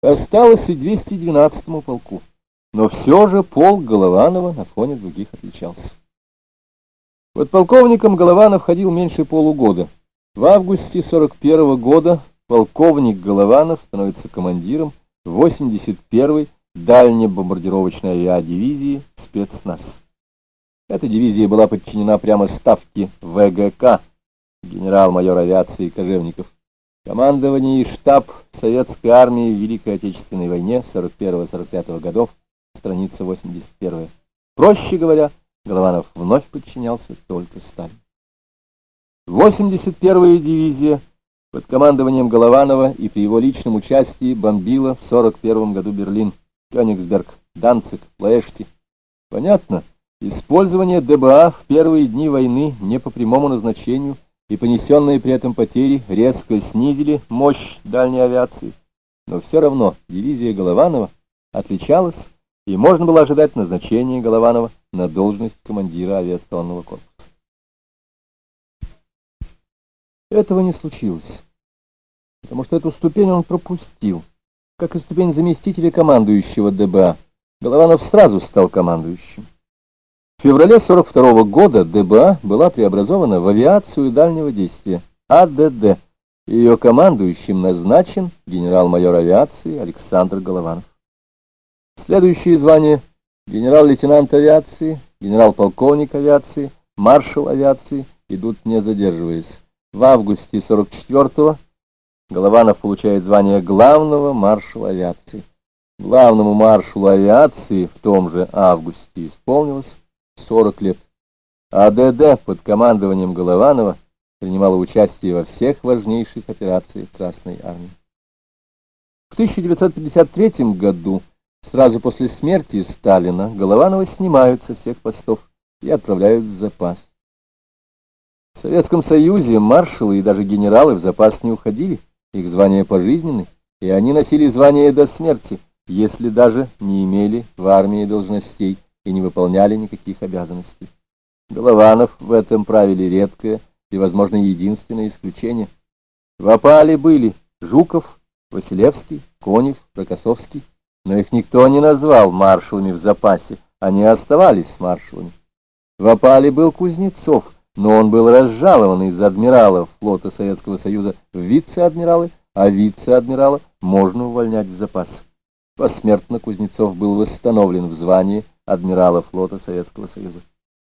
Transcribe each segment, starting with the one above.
Осталось и 212-му полку, но все же полк Голованова на фоне других отличался. Подполковником Голованов ходил меньше полугода. В августе 41-го года полковник Голованов становится командиром 81-й дальнебомбардировочной авиадивизии «Спецназ». Эта дивизия была подчинена прямо ставке ВГК, генерал-майор авиации Кожевников. Командование и штаб Советской армии в Великой Отечественной войне 41-45 годов, страница 81. Проще говоря, Голованов вновь подчинялся только Сталину. 81-я дивизия под командованием Голованова и при его личном участии бомбила в 41 году Берлин, Кёнигсберг, Данциг, Плоэшти. Понятно, использование ДБА в первые дни войны не по прямому назначению и понесенные при этом потери резко снизили мощь дальней авиации. Но все равно дивизия Голованова отличалась, и можно было ожидать назначения Голованова на должность командира авиационного корпуса. Этого не случилось, потому что эту ступень он пропустил, как и ступень заместителя командующего ДБА. Голованов сразу стал командующим. В феврале 42 года ДБА была преобразована в авиацию дальнего действия, АДД. Ее командующим назначен генерал-майор авиации Александр Голованов. Следующие звания: генерал-лейтенант авиации, генерал-полковник авиации, маршал авиации идут не задерживаясь. В августе 44-го Голованов получает звание главного маршала авиации. Главному маршалу авиации в том же августе исполнилось 40 лет. АДД под командованием Голованова принимала участие во всех важнейших операциях Красной армии. В 1953 году, сразу после смерти Сталина, Голованова снимают со всех постов и отправляют в запас. В Советском Союзе маршалы и даже генералы в запас не уходили, их звания пожизненны, и они носили звания до смерти, если даже не имели в армии должностей и не выполняли никаких обязанностей. Голованов в этом правиле редкое и, возможно, единственное исключение. В опале были Жуков, Василевский, Конев, Рокоссовский, но их никто не назвал маршалами в запасе, они оставались маршалами. В опале был Кузнецов, но он был разжалован из адмирала флота Советского Союза в вице-адмиралы, а вице-адмирала можно увольнять в запас. Посмертно Кузнецов был восстановлен в звании адмирала флота Советского Союза.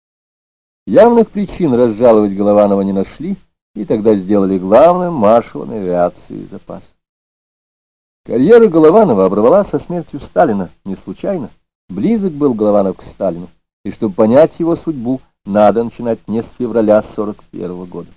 Явных причин разжаловать Голованова не нашли, и тогда сделали главным маршалом авиации запаса. Карьера Голованова оборвалась со смертью Сталина не случайно. Близок был Голованов к Сталину, и чтобы понять его судьбу, надо начинать не с февраля 41 года.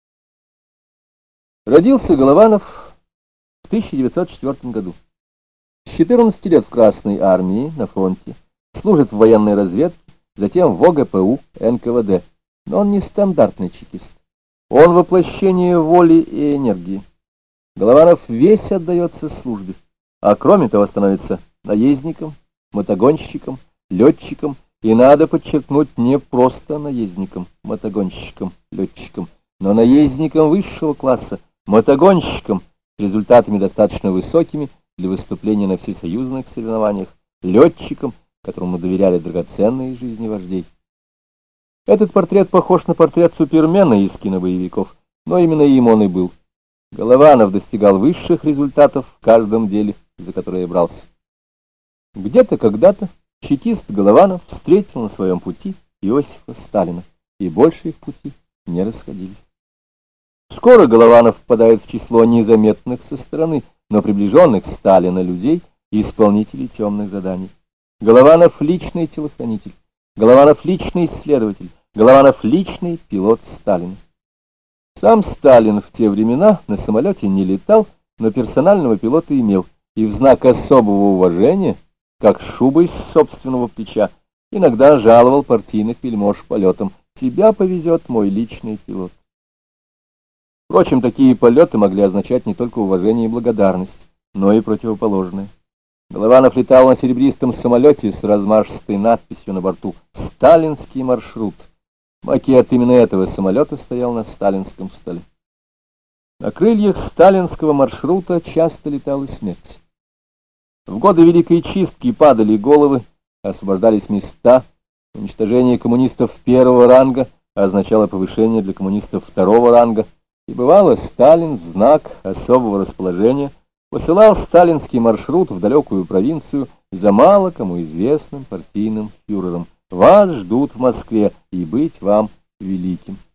Родился Голованов в 1904 году. С 14 лет в Красной армии на фронте, служит в военной разведке, затем в ОГПУ, НКВД. Но он не стандартный чекист. Он воплощение воли и энергии. Голованов весь отдается службе, а кроме того становится наездником, мотогонщиком, летчиком, и надо подчеркнуть, не просто наездником, мотогонщиком, летчиком, но наездником высшего класса, мотогонщиком с результатами достаточно высокими для выступления на всесоюзных соревнованиях, летчиком, которому доверяли драгоценные жизни вождей. Этот портрет похож на портрет Супермена из кинобоевиков, но именно им он и был. Голованов достигал высших результатов в каждом деле, за которое брался. Где-то когда-то чекист Голованов встретил на своем пути Иосифа Сталина, и больше их пути не расходились. Скоро Голованов попадает в число незаметных со стороны, но приближенных Сталина людей и исполнителей темных заданий. Голованов — личный телохранитель, Голованов — личный исследователь, Голованов — личный пилот Сталина. Сам Сталин в те времена на самолете не летал, но персонального пилота имел, и в знак особого уважения, как шубой с собственного плеча, иногда жаловал партийных вельмож полетом: «Тебя повезет мой личный пилот». Впрочем, такие полеты могли означать не только уважение и благодарность, но и противоположное. Голованов летал на серебристом самолете с размашистой надписью на борту «Сталинский маршрут». Макет именно этого самолета стоял на сталинском столе. На крыльях сталинского маршрута часто летала смерть. В годы Великой Чистки падали головы, освобождались места. Уничтожение коммунистов первого ранга означало повышение для коммунистов второго ранга. И бывало, Сталин в знак особого расположения посылал сталинский маршрут в далекую провинцию за мало кому известным партийным фюрером. Вас ждут в Москве, и быть вам великим.